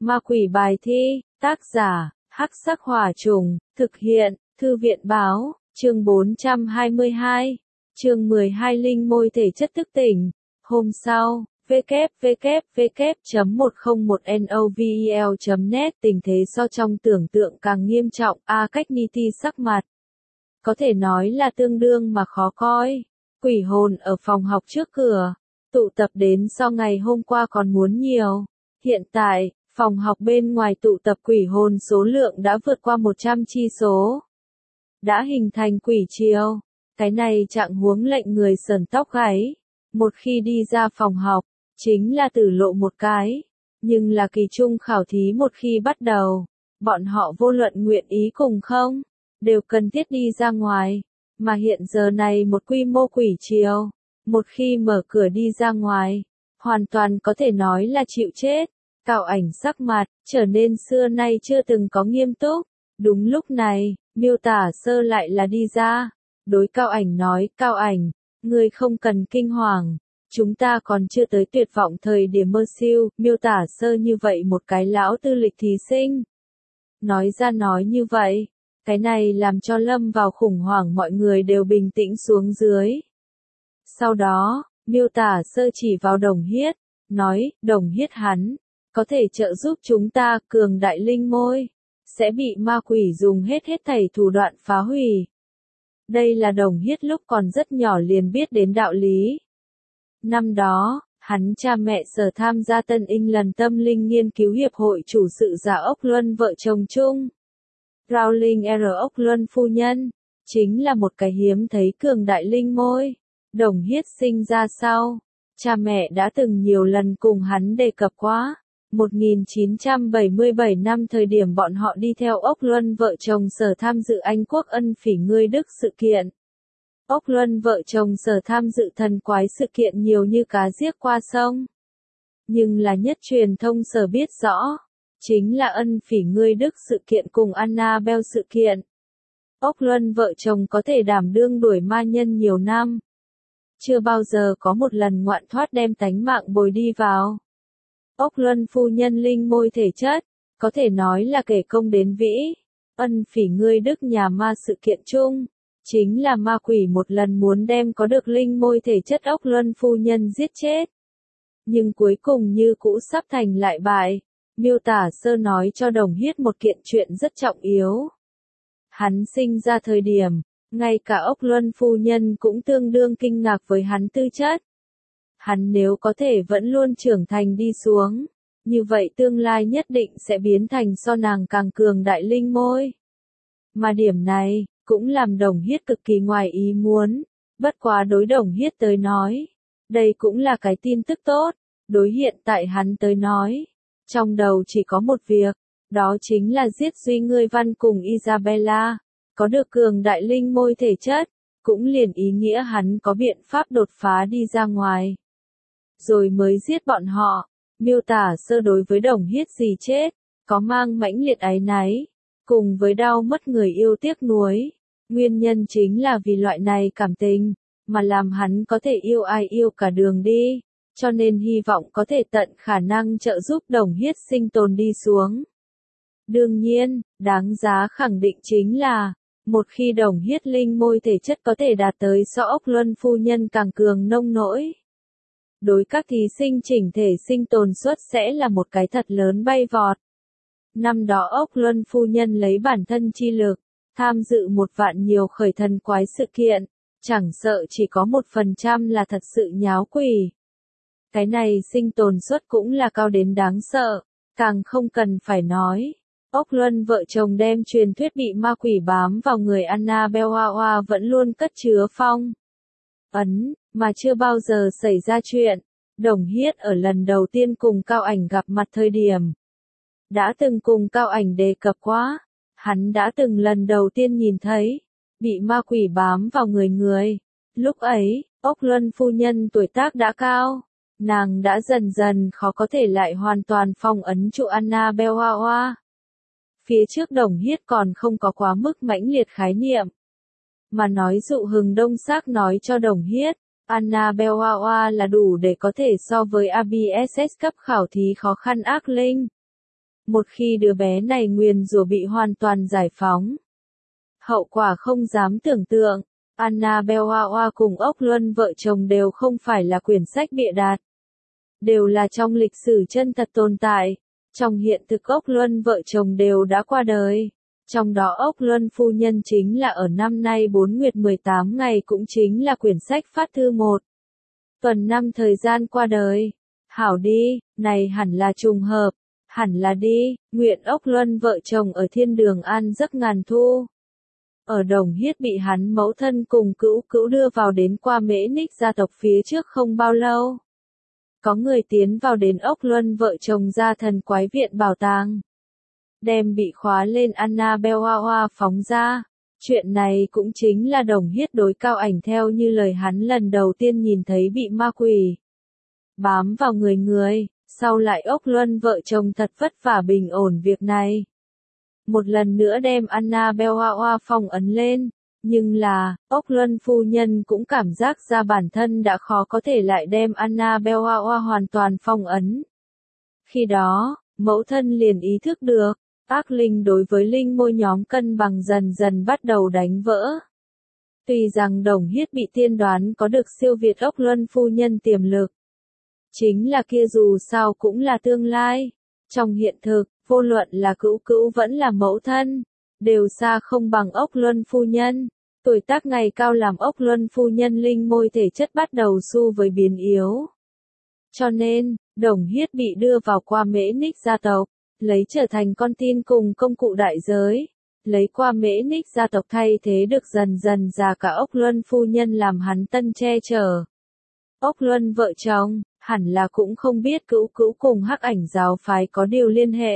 Ma quỷ bài thi, tác giả, Hắc Sắc Hỏa Trùng, thực hiện, Thư viện Báo, chương 422, chương 12 Linh môi thể chất thức tỉnh. Hôm sau, www.101novel.net tình thế so trong tưởng tượng càng nghiêm trọng, cách Niti sắc mặt. Có thể nói là tương đương mà khó coi. Quỷ hồn ở phòng học trước cửa, tụ tập đến so ngày hôm qua còn muốn nhiều. Hiện tại, phòng học bên ngoài tụ tập quỷ hồn số lượng đã vượt qua 100 chi số. Đã hình thành quỷ triều. Cái này trạng huống lệnh người sởn tóc gáy. Một khi đi ra phòng học, chính là tử lộ một cái. Nhưng là kỳ trung khảo thí một khi bắt đầu, bọn họ vô luận nguyện ý cùng không, đều cần thiết đi ra ngoài. Mà hiện giờ này một quy mô quỷ triều, một khi mở cửa đi ra ngoài, hoàn toàn có thể nói là chịu chết. Cao Ảnh sắc mặt trở nên xưa nay chưa từng có nghiêm túc. Đúng lúc này, Miêu Tả Sơ lại là đi ra. Đối Cao Ảnh nói, Cao Ảnh, ngươi không cần kinh hoàng. Chúng ta còn chưa tới tuyệt vọng thời điểm mơ siêu. Miêu Tả Sơ như vậy một cái lão tư lịch thí sinh. Nói ra nói như vậy, cái này làm cho lâm vào khủng hoảng mọi người đều bình tĩnh xuống dưới. Sau đó, Miêu Tả Sơ chỉ vào Đồng Hiết, nói, Đồng Hiết hắn có thể trợ giúp chúng ta, cường đại linh môi sẽ bị ma quỷ dùng hết thảy thủ đoạn phá hủy. Đây là Đồng Hiết lúc còn rất nhỏ liền biết đến đạo lý. Năm đó, hắn cha mẹ sở tham gia Tân England tâm linh nghiên cứu hiệp hội chủ sự giả Ốc Luân vợ chồng chung. Rowling R. Ốc Luân phu nhân, chính là một cái hiếm thấy cường đại linh môi. Đồng Hiết sinh ra sau, cha mẹ đã từng nhiều lần cùng hắn đề cập quá. 1977 năm thời điểm bọn họ đi theo Ốc Luân vợ chồng sở tham dự Anh quốc ân phỉ ngươi Đức sự kiện. Ốc Luân vợ chồng sở tham dự thần quái sự kiện nhiều như cá giết qua sông. Nhưng là nhất truyền thông sở biết rõ, chính là ân phỉ ngươi Đức sự kiện cùng Annabelle sự kiện. Ốc Luân vợ chồng có thể đảm đương đuổi ma nhân nhiều năm. Chưa bao giờ có một lần ngoạn thoát đem tánh mạng bồi đi vào. Ốc Luân phu nhân linh môi thể chất, có thể nói là kể công đến vĩ. Ân phỉ ngươi Đức nhà ma sự kiện chung, chính là ma quỷ một lần muốn đem có được linh môi thể chất Ốc Luân phu nhân giết chết. Nhưng cuối cùng như cũ sắp thành lại bại. Miêu Tả Sơ nói cho Đồng Hiết một kiện chuyện rất trọng yếu. Hắn sinh ra thời điểm, ngay cả Ốc Luân phu nhân cũng tương đương kinh ngạc với hắn tư chất. Hắn nếu có thể vẫn luôn trưởng thành đi xuống, như vậy tương lai nhất định sẽ biến thành so nàng càng cường đại linh môi. Mà điểm này, cũng làm Đồng Hiết cực kỳ ngoài ý muốn. Bất quá đối Đồng Hiết tới nói, đây cũng là cái tin tức tốt. Đối hiện tại hắn tới nói, trong đầu chỉ có một việc, đó chính là giết Duy Ngươi Văn cùng Isabella. Có được cường đại linh môi thể chất, cũng liền ý nghĩa hắn có biện pháp đột phá đi ra ngoài. Rồi mới giết bọn họ. Miêu Tả Sơ đối với Đồng Hiết gì chết, có mang mãnh liệt áy náy, cùng với đau mất người yêu tiếc nuối. Nguyên nhân chính là vì loại này cảm tình, mà làm hắn có thể yêu ai yêu cả đường đi, cho nên hy vọng có thể tận khả năng trợ giúp Đồng Hiết sinh tồn đi xuống. Đương nhiên, đáng giá khẳng định chính là, một khi Đồng Hiết linh môi thể chất có thể đạt tới so Ốc Luân phu nhân càng cường nông nỗi. Đối các thí sinh chỉnh thể sinh tồn suất sẽ là một cái thật lớn bay vọt. Năm đó Ốc Luân phu nhân lấy bản thân chi lực, tham dự 1 vạn nhiều khởi thần quái sự kiện, chẳng sợ chỉ có 1% là thật sự nháo quỷ. Cái này sinh tồn suất cũng là cao đến đáng sợ, càng không cần phải nói. Ốc Luân vợ chồng đem truyền thuyết bị ma quỷ bám vào người Annabelle Hoa vẫn luôn cất chứa phong ấn, mà chưa bao giờ xảy ra chuyện. Đồng Hiết ở lần đầu tiên cùng Cao Ảnh gặp mặt thời điểm, đã từng cùng Cao Ảnh đề cập quá, hắn đã từng lần đầu tiên nhìn thấy, bị ma quỷ bám vào người. Lúc ấy, Ốc Luân phu nhân tuổi tác đã cao, nàng đã dần dần khó có thể lại hoàn toàn phong ấn trụ Annabelle Hoa. Phía trước Đồng Hiết còn không có quá mức mãnh liệt khái niệm. Mà nói dụ Hừng Đông xác nói cho Đồng Hiết, Annabelle Hoa là đủ để có thể so với ABSS cấp khảo thí khó khăn ác linh. một khi đứa bé này nguyền rủa bị hoàn toàn giải phóng. Hậu quả không dám tưởng tượng. Annabelle Hoa cùng Ốc Luân vợ chồng đều không phải là quyển sách bịa đặt. Đều là trong lịch sử chân thật tồn tại. Trong hiện thực Ốc Luân vợ chồng đều đã qua đời. Trong đó Ốc Luân phu nhân chính là ở năm nay 4 nguyệt 18 ngày cũng chính là quyển sách phát thư 1. Tuần 5 thời gian qua đời. Hảo đi, này hẳn là trùng hợp. Hẳn là đi, nguyện Ốc Luân vợ chồng ở thiên đường an giấc ngàn thu. Ở Đồng Hiết bị hắn mẫu thân cùng cữu cữu đưa vào đến qua Mễ Ních gia tộc phía trước không bao lâu. Có người tiến vào đến Ốc Luân vợ chồng gia thần quái viện bảo tàng. Đem bị khóa lên Annabelle Hoa phóng ra. Chuyện này cũng chính là Đồng Hiết đối Cao Ảnh theo như lời hắn lần đầu tiên nhìn thấy bị ma quỷ bám vào người, sau lại Ốc Luân vợ chồng thật vất vả bình ổn việc này. Một lần nữa đem Annabelle Hoa phong ấn lên, nhưng là, Ốc Luân phu nhân cũng cảm giác ra bản thân đã khó có thể lại đem Annabelle Hoa hoàn toàn phong ấn. Khi đó, mẫu thân liền ý thức được, ác linh đối với linh môi nhóm cân bằng dần dần bắt đầu đánh vỡ. Tuy rằng Đồng Hiết bị tiên đoán có được siêu việt Ốc Luân phu nhân tiềm lực. Chính là kia dù sao cũng là tương lai. Trong hiện thực, vô luận là cữu cữu vẫn là mẫu thân, đều xa không bằng Ốc Luân phu nhân. Tuổi tác ngày cao làm Ốc Luân phu nhân linh môi thể chất bắt đầu xu với biến yếu. Cho nên, Đồng Hiết bị đưa vào qua Mễ Ních gia tộc, lấy trở thành con tin cùng công cụ đại giới. Lấy qua Mễ Ních gia tộc thay thế được dần dần già cả Ốc Luân phu nhân làm hắn tân che chở. Ốc Luân vợ chồng, hẳn là cũng không biết cữu cữu cùng Hắc Ảnh giáo phái có điều liên hệ.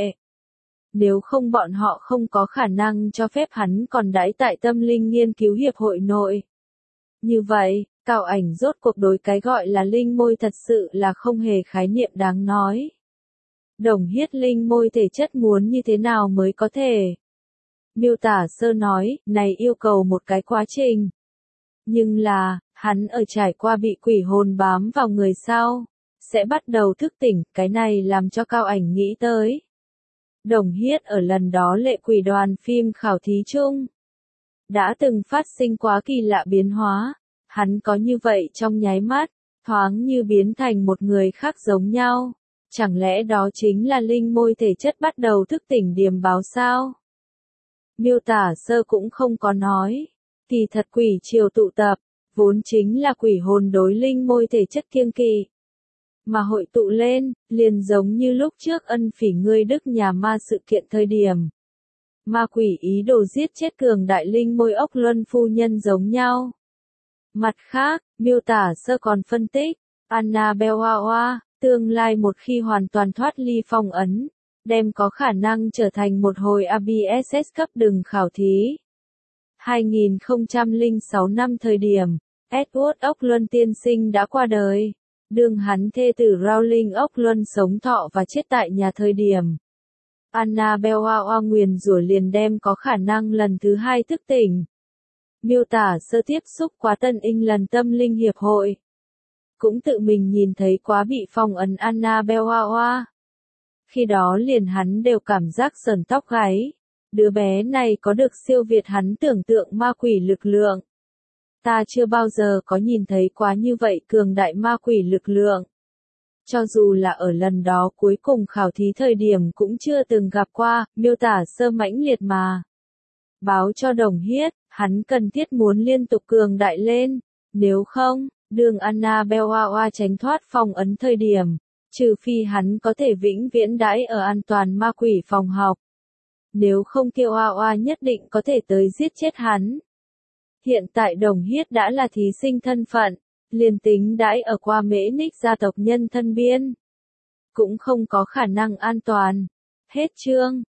Nếu không bọn họ không có khả năng cho phép hắn còn đãi tại tâm linh nghiên cứu hiệp hội nội. Như vậy, Cao Ảnh rốt cuộc đối cái gọi là linh môi thật sự là không hề khái niệm đáng nói. Đồng Hiết linh môi thể chất muốn như thế nào mới có thể? Miêu tả sơ nói, này yêu cầu một cái quá trình. Nhưng là, hắn ở trải qua bị quỷ hồn bám vào người sau, sẽ bắt đầu thức tỉnh, cái này làm cho Cao Ảnh nghĩ tới. Đồng Hiết ở lần đó lệ quỷ đoàn phim khảo thí chung, đã từng phát sinh quá kỳ lạ biến hóa, hắn có như vậy trong nháy mắt, thoáng như biến thành một người khác giống nhau. Chẳng lẽ đó chính là linh môi thể chất bắt đầu thức tỉnh điềm báo sao? Miêu tả sơ cũng không có nói. Kỳ thật quỷ triều tụ tập, vốn chính là quỷ hồn đối linh môi thể chất kiêng kỵ. Mà hội tụ lên, liền giống như lúc trước Ân Phỉ ngươi Đức nhà ma sự kiện thời điểm. Ma quỷ ý đồ giết chết cường đại linh môi Ốc Luân phu nhân giống nhau. Mặt khác, miêu tả sơ còn phân tích, Annabelle Hoa, tương lai một khi hoàn toàn thoát ly phong ấn, đem có khả năng trở thành một hồi ABSS cấp đường khảo thí. 2006 năm thời điểm, Edward Ốc Luân tiên sinh đã qua đời. Đương hắn thê tử Rowling Ốc Luân sống thọ và chết tại nhà thời điểm. Annabelle Hoa nguyền rủa liền đem có khả năng lần thứ 2 thức tỉnh. Miêu tả sơ tiếp xúc quá Tân England tâm linh hiệp hội. Cũng tự mình nhìn thấy quá bị phong ấn Annabelle Hoa. Khi đó liền hắn đều cảm giác sởn tóc gáy. Đứa bé này có được siêu việt hắn tưởng tượng ma quỷ lực lượng. Ta chưa bao giờ có nhìn thấy quá như vậy cường đại ma quỷ lực lượng. Cho dù là ở lần đó cuối cùng khảo thí thời điểm cũng chưa từng gặp qua, miêu tả sơ mãnh liệt mà. Báo cho Đồng Hiết, hắn cần thiết muốn liên tục cường đại lên, nếu không, đường Annabelle Hoa tránh thoát phong ấn thời điểm, trừ phi hắn có thể vĩnh viễn đãi ở an toàn ma quỷ phòng học. Nếu không Kiều Hoa nhất định có thể tới giết chết hắn. Hiện tại Đồng Hiết đã là thí sinh thân phận, liền tính đãi ở qua Mễ Ních gia tộc nhân thân biên. Cũng không có khả năng an toàn. Hết chương.